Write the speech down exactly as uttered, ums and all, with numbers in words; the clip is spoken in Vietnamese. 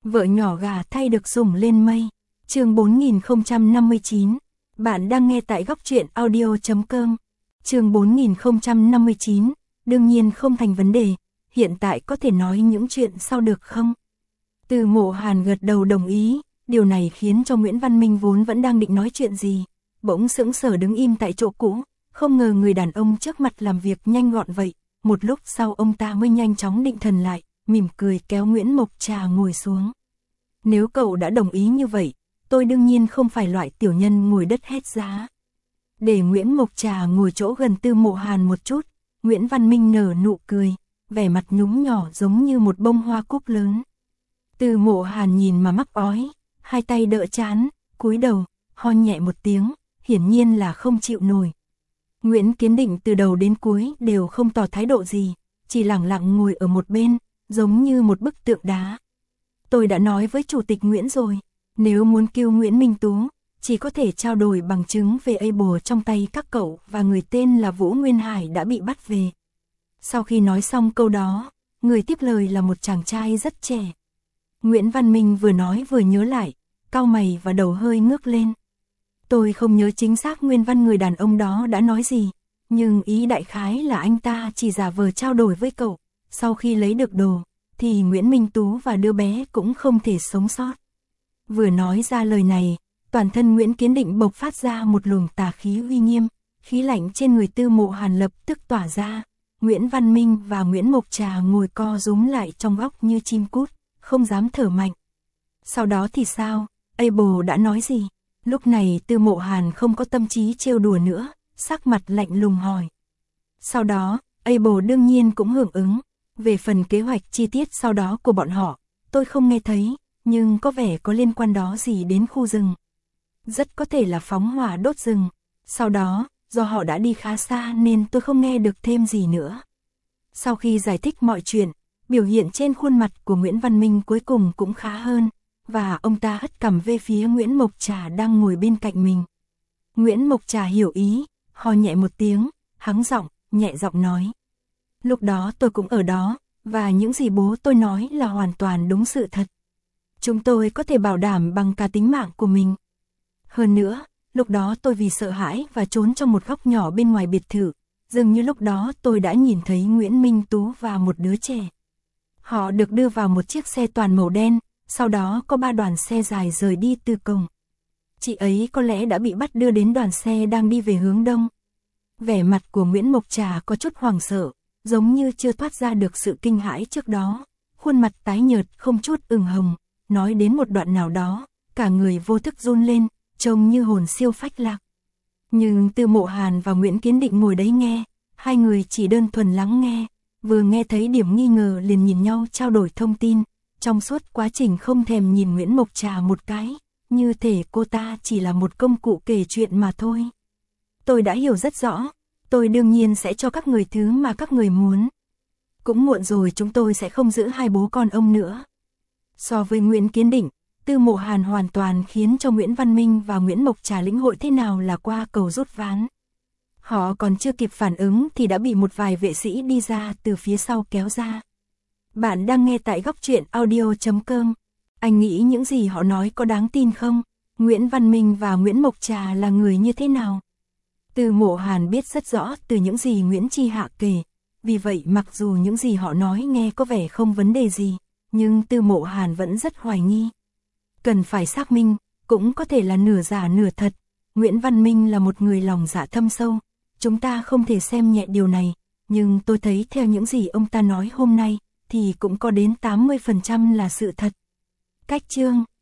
Vợ nhỏ gà thay được sủng lên mây. Chương bốn nghìn không trăm năm mươi chín. Bạn đang nghe tại góc truyện audio chấm com. Chương bốn nghìn không trăm năm mươi chín. Đương nhiên không thành vấn đề, hiện tại có thể nói những chuyện sau được không? Từ Mộ Hàn gật đầu đồng ý, điều này khiến cho Nguyễn Văn Minh vốn vẫn đang định nói chuyện gì, bỗng sững sờ đứng im tại chỗ cũ, không ngờ người đàn ông trước mặt làm việc nhanh gọn vậy. Một lúc sau ông ta mới nhanh chóng định thần lại, mỉm cười kéo Nguyễn Mộc Trà ngồi xuống. Nếu cậu đã đồng ý như vậy, tôi đương nhiên không phải loại tiểu nhân ngồi đất hết giá. Để Nguyễn Mộc Trà ngồi chỗ gần Từ Mộ Hàn một chút, Nguyễn Văn Minh nở nụ cười, vẻ mặt nhúng nhỏ giống như một bông hoa cúc lớn. Từ Mộ Hàn nhìn mà mắc ói, hai tay đỡ trán, cúi đầu, ho nhẹ một tiếng, hiển nhiên là không chịu nổi. Nguyễn Kiến Định từ đầu đến cuối đều không tỏ thái độ gì, chỉ lặng lặng ngồi ở một bên, giống như một bức tượng đá. Tôi đã nói với Chủ tịch Nguyễn rồi, nếu muốn cứu Nguyễn Minh Tú, chỉ có thể trao đổi bằng chứng về Apple trong tay các cậu và người tên là Vũ Nguyên Hải đã bị bắt về. Sau khi nói xong câu đó, người tiếp lời là một chàng trai rất trẻ. Nguyễn Văn Minh vừa nói vừa nhớ lại, cau mày và đầu hơi ngước lên. Tôi không nhớ chính xác nguyên văn người đàn ông đó đã nói gì, nhưng ý đại khái là anh ta chỉ giả vờ trao đổi với cậu, sau khi lấy được đồ, thì Nguyễn Minh Tú và đứa bé cũng không thể sống sót. Vừa nói ra lời này, toàn thân Nguyễn Kiến Định bộc phát ra một luồng tà khí uy nghiêm, khí lạnh trên người Từ Mộ Hàn lập tức tỏa ra. Nguyễn Văn Minh và Nguyễn Mộc Trà ngồi co rúm lại trong góc như chim cút, không dám thở mạnh. Sau đó thì sao? Apple đã nói gì? Lúc này Từ Mộ Hàn không có tâm trí trêu đùa nữa, sắc mặt lạnh lùng hỏi. Sau đó, Apple đương nhiên cũng hưởng ứng. Về phần kế hoạch chi tiết sau đó của bọn họ, tôi không nghe thấy, nhưng có vẻ có liên quan đó gì đến khu rừng. Rất có thể là phóng hỏa đốt rừng. Sau đó, do họ đã đi khá xa nên tôi không nghe được thêm gì nữa. Sau khi giải thích mọi chuyện, biểu hiện trên khuôn mặt của Nguyễn Văn Minh cuối cùng cũng khá hơn, và ông ta hất cằm về phía Nguyễn Mộc Trà đang ngồi bên cạnh mình. Nguyễn Mộc Trà hiểu ý, ho nhẹ một tiếng, hắng giọng, nhẹ giọng nói. Lúc đó tôi cũng ở đó, và những gì bố tôi nói là hoàn toàn đúng sự thật. Chúng tôi có thể bảo đảm bằng cả tính mạng của mình. Hơn nữa, lúc đó tôi vì sợ hãi và trốn trong một góc nhỏ bên ngoài biệt thự, dường như lúc đó tôi đã nhìn thấy Nguyễn Minh Tú và một đứa trẻ. Họ được đưa vào một chiếc xe toàn màu đen, sau đó có ba đoàn xe dài rời đi từ cổng. Chị ấy có lẽ đã bị bắt đưa đến đoàn xe đang đi về hướng đông. Vẻ mặt của Nguyễn Mộc Trà có chút hoảng sợ, giống như chưa thoát ra được sự kinh hãi trước đó, khuôn mặt tái nhợt không chút ửng hồng, nói đến một đoạn nào đó, cả người vô thức run lên, trông như hồn siêu phách lạc. Nhưng Từ Mộ Hàn và Nguyễn Kiến Định ngồi đấy nghe, hai người chỉ đơn thuần lắng nghe, vừa nghe thấy điểm nghi ngờ liền nhìn nhau trao đổi thông tin, trong suốt quá trình không thèm nhìn Nguyễn Mộc Trà một cái, như thể cô ta chỉ là một công cụ kể chuyện mà thôi. Tôi đã hiểu rất rõ, tôi đương nhiên sẽ cho các người thứ mà các người muốn. Cũng muộn rồi chúng tôi sẽ không giữ hai bố con ông nữa. So với Nguyễn Kiến Định, Từ Mộ Hàn hoàn toàn khiến cho Nguyễn Văn Minh và Nguyễn Mộc Trà lĩnh hội thế nào là qua cầu rút ván. Họ còn chưa kịp phản ứng thì đã bị một vài vệ sĩ đi ra từ phía sau kéo ra. Bạn đang nghe tại góc truyện audio chấm com. Anh nghĩ những gì họ nói có đáng tin không? Nguyễn Văn Minh và Nguyễn Mộc Trà là người như thế nào? Từ Mộ Hàn biết rất rõ từ những gì Nguyễn Chi Hạ kể. Vì vậy mặc dù những gì họ nói nghe có vẻ không vấn đề gì, nhưng Từ Mộ Hàn vẫn rất hoài nghi. Cần phải xác minh, cũng có thể là nửa giả nửa thật. Nguyễn Văn Minh là một người lòng dạ thâm sâu. Chúng ta không thể xem nhẹ điều này, nhưng tôi thấy theo những gì ông ta nói hôm nay, thì cũng có đến tám mươi phần trăm là sự thật. Cách chương